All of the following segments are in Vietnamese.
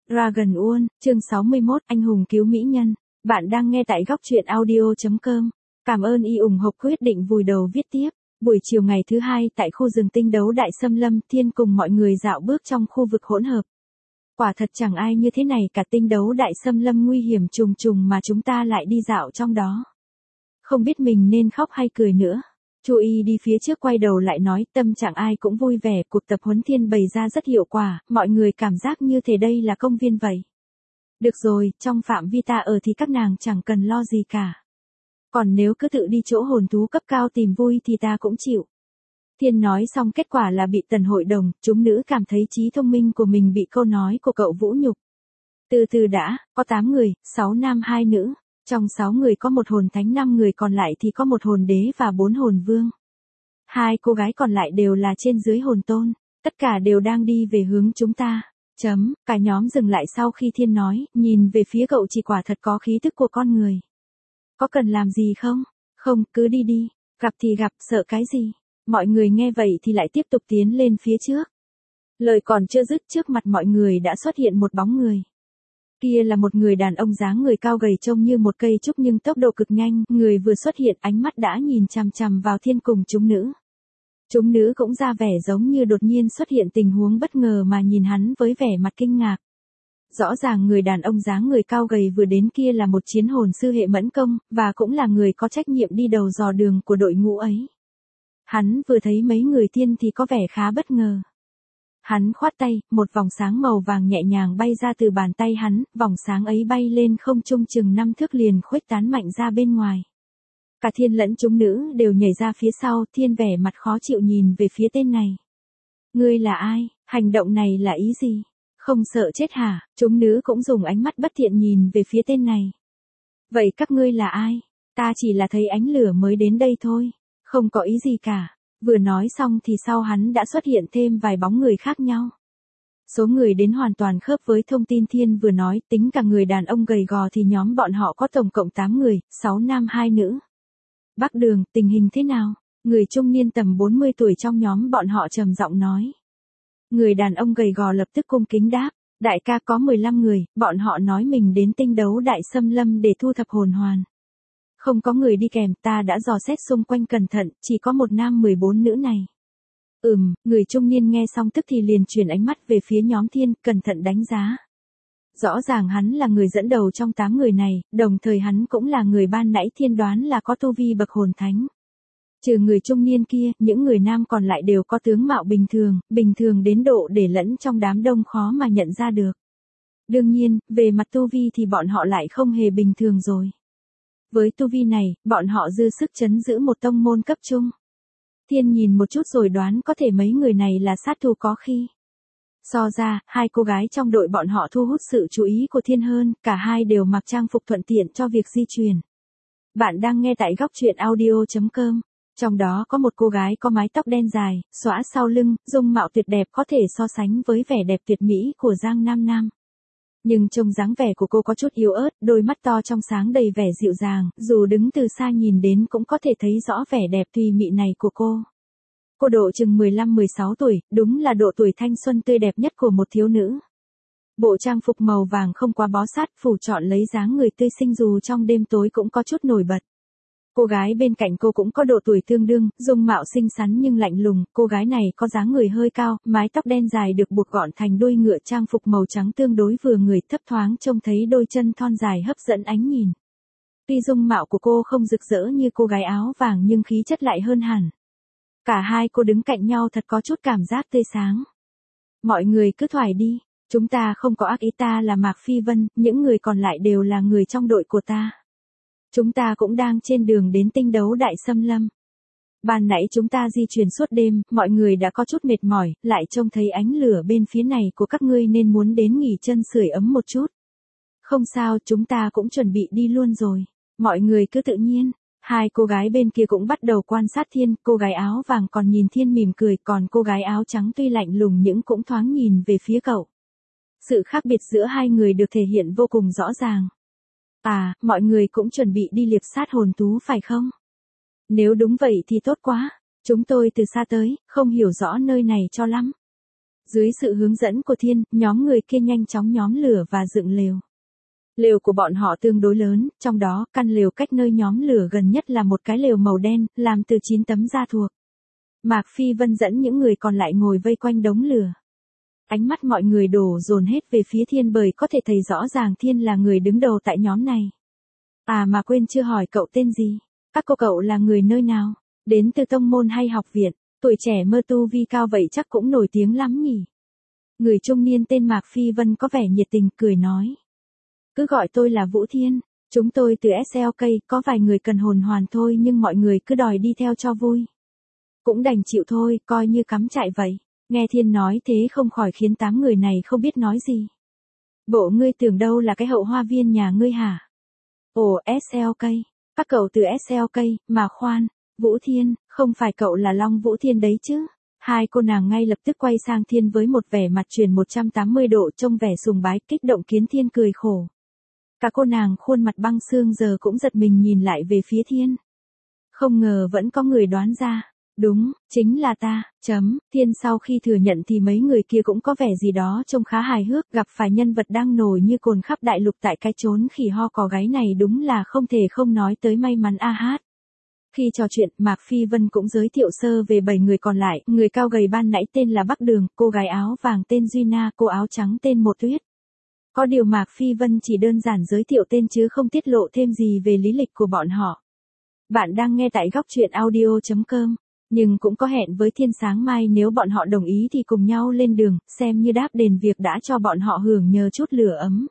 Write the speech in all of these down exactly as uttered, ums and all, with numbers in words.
Dragon World, chương sáu mươi mốt, anh hùng cứu mỹ nhân. Bạn đang nghe tại góc truyện audio chấm com. Cảm ơn y ủng hộ quyết định vùi đầu viết tiếp. Buổi chiều ngày thứ hai tại khu rừng tinh đấu đại xâm lâm, Thiên cùng mọi người dạo bước trong khu vực hỗn hợp. Quả thật chẳng ai như thế này cả, tinh đấu đại xâm lâm nguy hiểm trùng trùng mà chúng ta lại đi dạo trong đó. Không biết mình nên khóc hay cười nữa. Chu Y đi phía trước quay đầu lại nói, tâm trạng ai cũng vui vẻ, cuộc tập huấn Thiên bày ra rất hiệu quả, mọi người cảm giác như thể đây là công viên vậy. Được rồi, trong phạm vi ta ở thì các nàng chẳng cần lo gì cả. Còn nếu cứ tự đi chỗ hồn thú cấp cao tìm vui thì ta cũng chịu. Thiên nói xong kết quả là bị Tần hội đồng, chúng nữ cảm thấy trí thông minh của mình bị câu nói của cậu vũ nhục. Từ từ đã, có tám người, sáu nam hai nữ. Trong sáu người có một hồn thánh, năm người còn lại thì có một hồn đế và bốn hồn vương. Hai cô gái còn lại đều là trên dưới hồn tôn, tất cả đều đang đi về hướng chúng ta. Chấm, cả nhóm dừng lại sau khi Thiên nói, nhìn về phía cậu chỉ quả thật có khí thức của con người. Có cần làm gì không? Không, cứ đi đi, gặp thì gặp, sợ cái gì? Mọi người nghe vậy thì lại tiếp tục tiến lên phía trước. Lời còn chưa dứt, trước mặt mọi người đã xuất hiện một bóng người. Kia là một người đàn ông dáng người cao gầy trông như một cây trúc nhưng tốc độ cực nhanh, người vừa xuất hiện ánh mắt đã nhìn chằm chằm vào Thiên cùng chúng nữ. Chúng nữ cũng ra vẻ giống như đột nhiên xuất hiện tình huống bất ngờ mà nhìn hắn với vẻ mặt kinh ngạc. Rõ ràng người đàn ông dáng người cao gầy vừa đến kia là một chiến hồn sư hệ mẫn công, và cũng là người có trách nhiệm đi đầu dò đường của đội ngũ ấy. Hắn vừa thấy mấy người Thiên thì có vẻ khá bất ngờ. Hắn khoát tay, một vòng sáng màu vàng nhẹ nhàng bay ra từ bàn tay hắn, vòng sáng ấy bay lên không trung chừng năm thước liền khuếch tán mạnh ra bên ngoài. Cả Thiên lẫn chúng nữ đều nhảy ra phía sau, Thiên vẻ mặt khó chịu nhìn về phía tên này. Ngươi là ai? Hành động này là ý gì? Không sợ chết hả? Chúng nữ cũng dùng ánh mắt bất thiện nhìn về phía tên này. Vậy các ngươi là ai? Ta chỉ là thấy ánh lửa mới đến đây thôi, không có ý gì cả. Vừa nói xong thì sau hắn đã xuất hiện thêm vài bóng người khác nhau. Số người đến hoàn toàn khớp với thông tin Thiên vừa nói, tính cả người đàn ông gầy gò thì nhóm bọn họ có tổng cộng tám người, sáu nam hai nữ. Bắc Đường, tình hình thế nào? Người trung niên tầm bốn mươi tuổi trong nhóm bọn họ trầm giọng nói. Người đàn ông gầy gò lập tức cung kính đáp, đại ca có mười lăm người, bọn họ nói mình đến tinh đấu đại xâm lâm để thu thập hồn hoàn. Không có người đi kèm, ta đã dò xét xung quanh cẩn thận, chỉ có một nam mười bốn nữ này. Ừm, người trung niên nghe xong tức thì liền chuyển ánh mắt về phía nhóm Thiên, cẩn thận đánh giá. Rõ ràng hắn là người dẫn đầu trong tám người này, đồng thời hắn cũng là người ban nãy Thiên đoán là có tu vi bậc hồn thánh. Trừ người trung niên kia, những người nam còn lại đều có tướng mạo bình thường, bình thường đến độ để lẫn trong đám đông khó mà nhận ra được. Đương nhiên, về mặt tu vi thì bọn họ lại không hề bình thường rồi. Với tu vi này, bọn họ dư sức trấn giữ một tông môn cấp trung. Thiên nhìn một chút rồi đoán có thể mấy người này là sát thủ có khi. So ra, hai cô gái trong đội bọn họ thu hút sự chú ý của Thiên hơn, cả hai đều mặc trang phục thuận tiện cho việc di chuyển. Bạn đang nghe tại góc truyện audio chấm com. Trong đó có một cô gái có mái tóc đen dài, xõa sau lưng, dung mạo tuyệt đẹp có thể so sánh với vẻ đẹp tuyệt mỹ của Giang Nam Nam. Nhưng trông dáng vẻ của cô có chút yếu ớt, đôi mắt to trong sáng đầy vẻ dịu dàng, dù đứng từ xa nhìn đến cũng có thể thấy rõ vẻ đẹp tùy mị này của cô. Cô độ chừng mười lăm mười sáu tuổi, đúng là độ tuổi thanh xuân tươi đẹp nhất của một thiếu nữ. Bộ trang phục màu vàng không quá bó sát, phủ trọn lấy dáng người tươi xinh dù trong đêm tối cũng có chút nổi bật. Cô gái bên cạnh cô cũng có độ tuổi tương đương, dung mạo xinh xắn nhưng lạnh lùng, cô gái này có dáng người hơi cao, mái tóc đen dài được buộc gọn thành đuôi ngựa, trang phục màu trắng tương đối vừa người, thấp thoáng trông thấy đôi chân thon dài hấp dẫn ánh nhìn. Tuy dung mạo của cô không rực rỡ như cô gái áo vàng nhưng khí chất lại hơn hẳn. Cả hai cô đứng cạnh nhau thật có chút cảm giác tươi sáng. Mọi người cứ thoải đi, chúng ta không có ác ý, ta là Mạc Phi Vân, những người còn lại đều là người trong đội của ta. Chúng ta cũng đang trên đường đến tinh đấu đại xâm lâm. Ban nãy chúng ta di chuyển suốt đêm, mọi người đã có chút mệt mỏi, lại trông thấy ánh lửa bên phía này của các ngươi nên muốn đến nghỉ chân sưởi ấm một chút. Không sao, chúng ta cũng chuẩn bị đi luôn rồi. Mọi người cứ tự nhiên. Hai cô gái bên kia cũng bắt đầu quan sát Thiên, cô gái áo vàng còn nhìn Thiên mỉm cười, còn cô gái áo trắng tuy lạnh lùng nhưng cũng thoáng nhìn về phía cậu. Sự khác biệt giữa hai người được thể hiện vô cùng rõ ràng. À, mọi người cũng chuẩn bị đi liệp sát hồn thú phải không? Nếu đúng vậy thì tốt quá, chúng tôi từ xa tới, không hiểu rõ nơi này cho lắm. Dưới sự hướng dẫn của Thiên, nhóm người kia nhanh chóng nhóm lửa và dựng lều. Lều của bọn họ tương đối lớn, trong đó, căn lều cách nơi nhóm lửa gần nhất là một cái lều màu đen, làm từ chín tấm da thuộc. Mạc Phi Vân dẫn những người còn lại ngồi vây quanh đống lửa. Ánh mắt mọi người đổ dồn hết về phía Thiên bởi có thể thấy rõ ràng Thiên là người đứng đầu tại nhóm này. À mà quên chưa hỏi cậu tên gì? Các cô cậu là người nơi nào? Đến từ tông môn hay học viện? Tuổi trẻ mơ tu vi cao vậy chắc cũng nổi tiếng lắm nhỉ? Người trung niên tên Mạc Phi Vân có vẻ nhiệt tình cười nói. Cứ gọi tôi là Vũ Thiên, chúng tôi từ ét lờ ca, có vài người cần hồn hoàn thôi nhưng mọi người cứ đòi đi theo cho vui. Cũng đành chịu thôi, coi như cắm trại vậy. Nghe Thiên nói thế không khỏi khiến tám người này không biết nói gì. Bộ ngươi tưởng đâu là cái hậu hoa viên nhà ngươi hả? Ồ, ét lờ ca, các cậu từ ét lờ ca, mà khoan, Vũ Thiên, không phải cậu là Long Vũ Thiên đấy chứ? Hai cô nàng ngay lập tức quay sang Thiên với một vẻ mặt chuyển một trăm tám mươi độ trông vẻ sùng bái kích động khiến Thiên cười khổ. Cả cô nàng khuôn mặt băng xương giờ cũng giật mình nhìn lại về phía Thiên. Không ngờ vẫn có người đoán ra. Đúng, chính là ta, chấm, Thiên sau khi thừa nhận thì mấy người kia cũng có vẻ gì đó trông khá hài hước, gặp phải nhân vật đang nổi như cồn khắp đại lục tại cái chốn khỉ ho cò gáy này đúng là không thể không nói tới may mắn a hát. Khi trò chuyện, Mạc Phi Vân cũng giới thiệu sơ về bảy người còn lại, người cao gầy ban nãy tên là Bắc Đường, cô gái áo vàng tên Duy Na, cô áo trắng tên Một Tuyết. Có điều Mạc Phi Vân chỉ đơn giản giới thiệu tên chứ không tiết lộ thêm gì về lý lịch của bọn họ. Bạn đang nghe tại góc truyện audio chấm com. Nhưng cũng có hẹn với Thiên sáng mai nếu bọn họ đồng ý thì cùng nhau lên đường, xem như đáp đền việc đã cho bọn họ hưởng nhờ chút lửa ấm.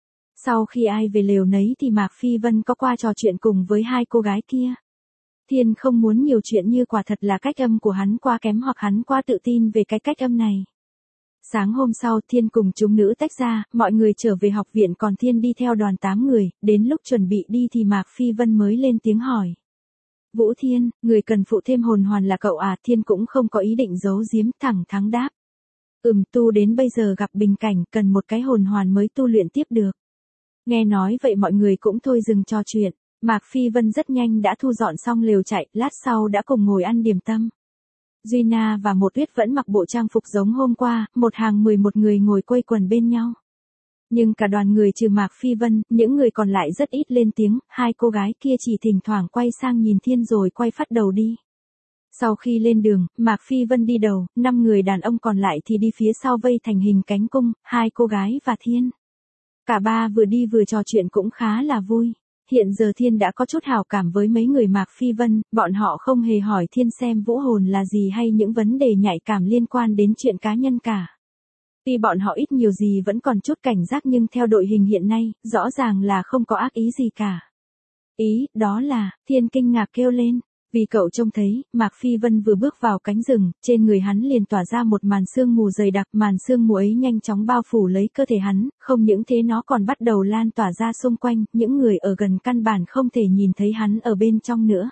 Sau khi ai về lều nấy thì Mạc Phi Vân có qua trò chuyện cùng với hai cô gái kia. Thiên không muốn nhiều chuyện như quả thật là cách âm của hắn quá kém hoặc hắn quá tự tin về cái cách âm này. Sáng hôm sau Thiên cùng chúng nữ tách ra, mọi người trở về học viện còn Thiên đi theo đoàn tám người, đến lúc chuẩn bị đi thì Mạc Phi Vân mới lên tiếng hỏi. Vũ Thiên, người cần phụ thêm hồn hoàn là cậu à? Thiên cũng không có ý định giấu giếm, thẳng thắn đáp. Ừm, tu đến bây giờ gặp bình cảnh cần một cái hồn hoàn mới tu luyện tiếp được. Nghe nói vậy mọi người cũng thôi dừng trò chuyện, Mạc Phi Vân rất nhanh đã thu dọn xong lều chạy, lát sau đã cùng ngồi ăn điểm tâm. Duy Na và Một Tuyết vẫn mặc bộ trang phục giống hôm qua, một hàng mười một người ngồi quây quần bên nhau. Nhưng cả đoàn người trừ Mạc Phi Vân, những người còn lại rất ít lên tiếng, hai cô gái kia chỉ thỉnh thoảng quay sang nhìn Thiên rồi quay phát đầu đi. Sau khi lên đường, Mạc Phi Vân đi đầu, năm người đàn ông còn lại thì đi phía sau vây thành hình cánh cung, hai cô gái và Thiên. Cả ba vừa đi vừa trò chuyện cũng khá là vui. Hiện giờ Thiên đã có chút hảo cảm với mấy người Mạc Phi Vân, bọn họ không hề hỏi Thiên xem vũ hồn là gì hay những vấn đề nhạy cảm liên quan đến chuyện cá nhân cả. Tuy bọn họ ít nhiều gì vẫn còn chút cảnh giác nhưng theo đội hình hiện nay, rõ ràng là không có ác ý gì cả. Ý, đó là, Thiên kinh ngạc kêu lên, vì cậu trông thấy, Mạc Phi Vân vừa bước vào cánh rừng, trên người hắn liền tỏa ra một màn sương mù dày đặc, màn sương mù ấy nhanh chóng bao phủ lấy cơ thể hắn, không những thế nó còn bắt đầu lan tỏa ra xung quanh, những người ở gần căn bản không thể nhìn thấy hắn ở bên trong nữa.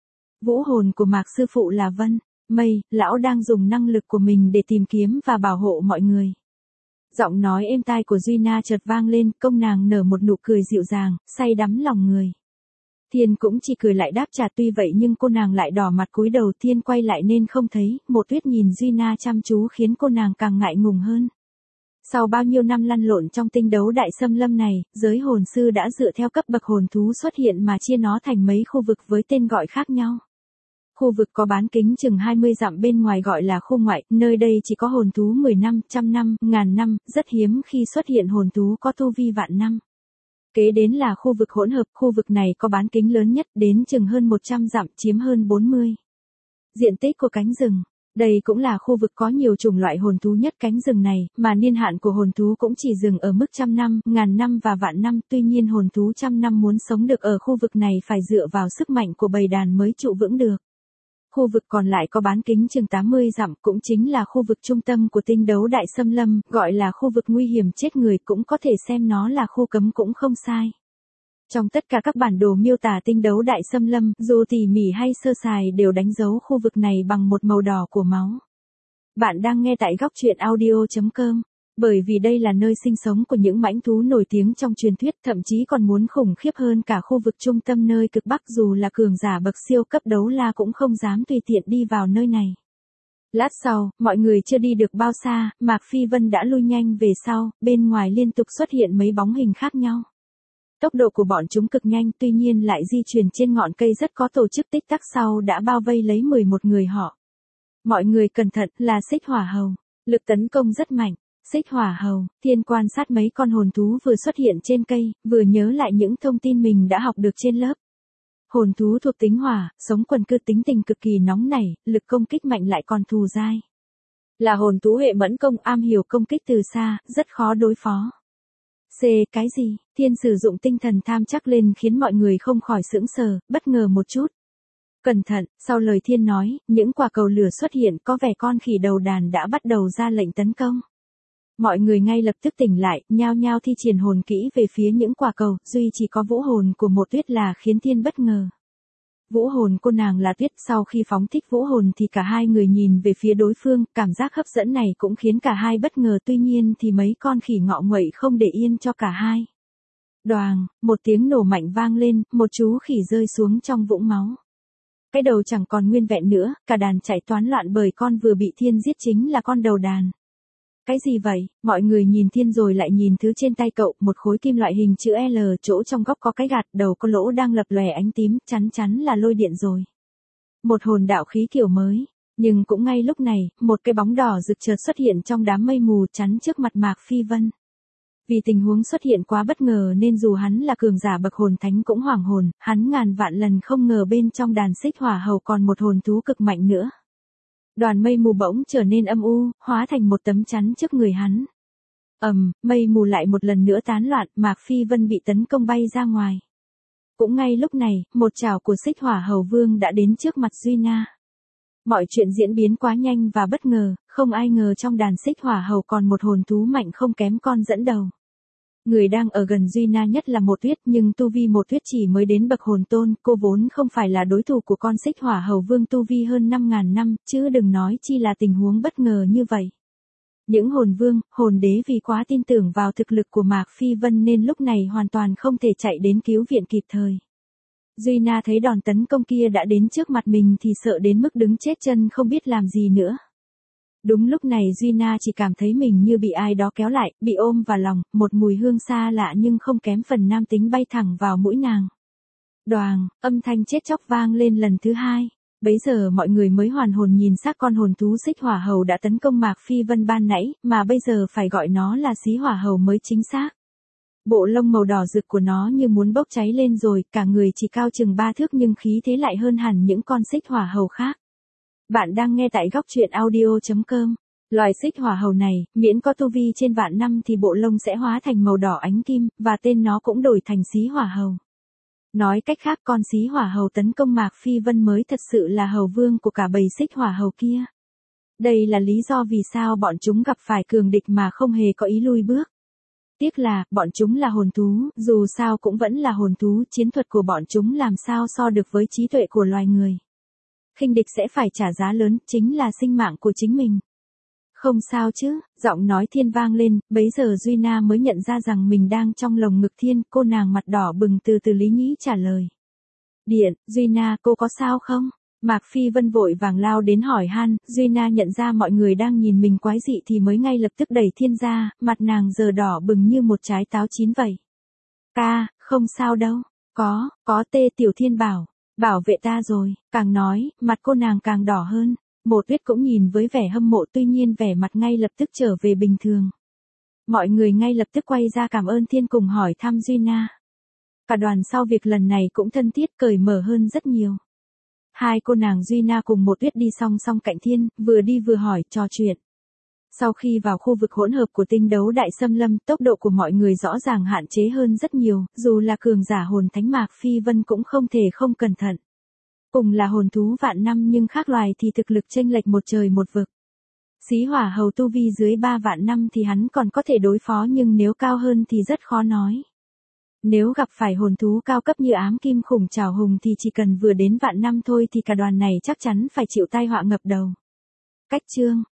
Vũ hồn của Mạc sư phụ là Vân Mây, lão đang dùng năng lực của mình để tìm kiếm và bảo hộ mọi người. Giọng nói êm tai của Duy Na chợt vang lên, công nàng nở một nụ cười dịu dàng, say đắm lòng người. Thiên cũng chỉ cười lại đáp trả, tuy vậy nhưng cô nàng lại đỏ mặt cúi đầu. Thiên quay lại nên không thấy, Một Tuyết nhìn Duy Na chăm chú khiến cô nàng càng ngại ngùng hơn. Sau bao nhiêu năm lăn lộn trong tinh đấu đại xâm lâm này, giới hồn sư đã dựa theo cấp bậc hồn thú xuất hiện mà chia nó thành mấy khu vực với tên gọi khác nhau. Khu vực có bán kính chừng hai mươi dặm bên ngoài gọi là khu ngoại, nơi đây chỉ có hồn thú mười năm, trăm năm, ngàn năm, rất hiếm khi xuất hiện hồn thú có tu vi vạn năm. Kế đến là khu vực hỗn hợp, khu vực này có bán kính lớn nhất đến chừng hơn một trăm dặm, chiếm hơn bốn mươi diện tích của cánh rừng. Đây cũng là khu vực có nhiều chủng loại hồn thú nhất cánh rừng này, mà niên hạn của hồn thú cũng chỉ dừng ở mức trăm năm, ngàn năm và vạn năm. Tuy nhiên hồn thú trăm năm muốn sống được ở khu vực này phải dựa vào sức mạnh của bầy đàn mới trụ vững được. Khu vực còn lại có bán kính chừng tám mươi dặm, cũng chính là khu vực trung tâm của tinh đấu đại xâm lâm, gọi là khu vực nguy hiểm chết người, cũng có thể xem nó là khu cấm cũng không sai. Trong tất cả các bản đồ miêu tả tinh đấu đại xâm lâm, dù tỉ mỉ hay sơ sài đều đánh dấu khu vực này bằng một màu đỏ của máu. Bạn đang nghe tại góc truyện audio chấm com. Bởi vì đây là nơi sinh sống của những mãnh thú nổi tiếng trong truyền thuyết, thậm chí còn muốn khủng khiếp hơn cả khu vực trung tâm nơi cực Bắc, dù là cường giả bậc siêu cấp đấu la cũng không dám tùy tiện đi vào nơi này. Lát sau, mọi người chưa đi được bao xa, Mạc Phi Vân đã lui nhanh về sau, bên ngoài liên tục xuất hiện mấy bóng hình khác nhau. Tốc độ của bọn chúng cực nhanh, tuy nhiên lại di chuyển trên ngọn cây rất có tổ chức, tích tắc sau đã bao vây lấy mười một người họ. Mọi người cẩn thận, là xích hỏa hầu. Lực tấn công rất mạnh. Xích hỏa hầu, Thiên quan sát mấy con hồn thú vừa xuất hiện trên cây, vừa nhớ lại những thông tin mình đã học được trên lớp. Hồn thú thuộc tính hỏa, sống quần cư, tính tình cực kỳ nóng nảy, lực công kích mạnh lại còn thù dai. Là hồn thú hệ mẫn công, am hiểu công kích từ xa, rất khó đối phó. C. Cái gì? Thiên sử dụng tinh thần tham chắc lên khiến mọi người không khỏi sững sờ, bất ngờ một chút. Cẩn thận, sau lời Thiên nói, những quả cầu lửa xuất hiện, có vẻ con khỉ đầu đàn đã bắt đầu ra lệnh tấn công. Mọi người ngay lập tức tỉnh lại, nhao nhao thi triển hồn kỹ về phía những quả cầu, duy chỉ có vũ hồn của một Tuyết là khiến Thiên bất ngờ. Vũ hồn cô nàng là Tuyết, sau khi phóng thích vũ hồn thì cả hai người nhìn về phía đối phương, cảm giác hấp dẫn này cũng khiến cả hai bất ngờ, tuy nhiên thì mấy con khỉ ngọ nguậy không để yên cho cả hai. Đoàng, một tiếng nổ mạnh vang lên, một chú khỉ rơi xuống trong vũng máu. Cái đầu chẳng còn nguyên vẹn nữa, cả đàn chạy toán loạn bởi con vừa bị Thiên giết chính là con đầu đàn. Cái gì vậy? Mọi người nhìn Thiên rồi lại nhìn thứ trên tay cậu, một khối kim loại hình chữ L, chỗ trong góc có cái gạt, đầu có lỗ đang lập lòe ánh tím, chắn chắn là lôi điện rồi. Một hồn đạo khí kiểu mới, nhưng cũng ngay lúc này, một cái bóng đỏ rực chợt xuất hiện trong đám mây mù chắn trước mặt Mạc Phi Vân. Vì tình huống xuất hiện quá bất ngờ nên dù hắn là cường giả bậc hồn thánh cũng hoảng hồn, hắn ngàn vạn lần không ngờ bên trong đàn xích hỏa hầu còn một hồn thú cực mạnh nữa. Đoàn mây mù bỗng trở nên âm u, hóa thành một tấm chắn trước người hắn. Ầm, um, mây mù lại một lần nữa tán loạn, Mạc Phi Vân bị tấn công bay ra ngoài. Cũng ngay lúc này, một chảo của xích hỏa hầu vương đã đến trước mặt Duy Na. Mọi chuyện diễn biến quá nhanh và bất ngờ, không ai ngờ trong đàn xích hỏa hầu còn một hồn thú mạnh không kém con dẫn đầu. Người đang ở gần Duy Na nhất là một Tuyết, nhưng tu vi một Tuyết chỉ mới đến bậc hồn tôn, cô vốn không phải là đối thủ của con xích hỏa hầu vương tu vi hơn năm ngàn năm, chứ đừng nói chi là tình huống bất ngờ như vậy. Những hồn vương, hồn đế vì quá tin tưởng vào thực lực của Mạc Phi Vân nên lúc này hoàn toàn không thể chạy đến cứu viện kịp thời. Duy Na thấy đòn tấn công kia đã đến trước mặt mình thì sợ đến mức đứng chết chân không biết làm gì nữa. Đúng lúc này Duy Na chỉ cảm thấy mình như bị ai đó kéo lại, bị ôm vào lòng, một mùi hương xa lạ nhưng không kém phần nam tính bay thẳng vào mũi nàng. Đoàng, âm thanh chết chóc vang lên lần thứ hai. Bấy giờ mọi người mới hoàn hồn nhìn xác con hồn thú xích hỏa hầu đã tấn công Mạc Phi Vân ban nãy, mà bây giờ phải gọi nó là xí hỏa hầu mới chính xác. Bộ lông màu đỏ rực của nó như muốn bốc cháy lên rồi, cả người chỉ cao chừng ba thước nhưng khí thế lại hơn hẳn những con xích hỏa hầu khác. Bạn đang nghe tại góc truyện audio chấm com. Loài xích hỏa hầu này, miễn có tu vi trên vạn năm thì bộ lông sẽ hóa thành màu đỏ ánh kim, và tên nó cũng đổi thành xí hỏa hầu. Nói cách khác, con xí hỏa hầu tấn công Mạc Phi Vân mới thật sự là hầu vương của cả bầy xích hỏa hầu kia. Đây là lý do vì sao bọn chúng gặp phải cường địch mà không hề có ý lui bước. Tiếc là, bọn chúng là hồn thú, dù sao cũng vẫn là hồn thú, chiến thuật của bọn chúng làm sao so được với trí tuệ của loài người. Khinh địch sẽ phải trả giá lớn, chính là sinh mạng của chính mình. Không sao chứ, giọng nói Thiên vang lên, bấy giờ Duy Na mới nhận ra rằng mình đang trong lồng ngực Thiên, cô nàng mặt đỏ bừng từ từ lý nhí trả lời. Điện, Duy Na, cô có sao không? Mạc Phi Vân vội vàng lao đến hỏi han, Duy Na nhận ra mọi người đang nhìn mình quái dị thì mới ngay lập tức đẩy Thiên ra, mặt nàng giờ đỏ bừng như một trái táo chín vậy. Ca, không sao đâu, có, có tê Tiểu Thiên bảo. Bảo vệ ta rồi, càng nói, mặt cô nàng càng đỏ hơn. Một Tuyết cũng nhìn với vẻ hâm mộ, tuy nhiên vẻ mặt ngay lập tức trở về bình thường. Mọi người ngay lập tức quay ra cảm ơn Thiên cùng hỏi thăm Duy Na. Cả đoàn sau việc lần này cũng thân thiết cởi mở hơn rất nhiều. Hai cô nàng Duy Na cùng Một Tuyết đi song song cạnh Thiên, vừa đi vừa hỏi, trò chuyện. Sau khi vào khu vực hỗn hợp của tinh đấu đại xâm lâm, tốc độ của mọi người rõ ràng hạn chế hơn rất nhiều, dù là cường giả hồn thánh Mạc Phi Vân cũng không thể không cẩn thận. Cùng là hồn thú vạn năm nhưng khác loài thì thực lực chênh lệch một trời một vực. Xí hỏa hầu tu vi dưới ba vạn năm thì hắn còn có thể đối phó nhưng nếu cao hơn thì rất khó nói. Nếu gặp phải hồn thú cao cấp như ám kim khủng trảo hùng thì chỉ cần vừa đến vạn năm thôi thì cả đoàn này chắc chắn phải chịu tai họa ngập đầu. Cách chương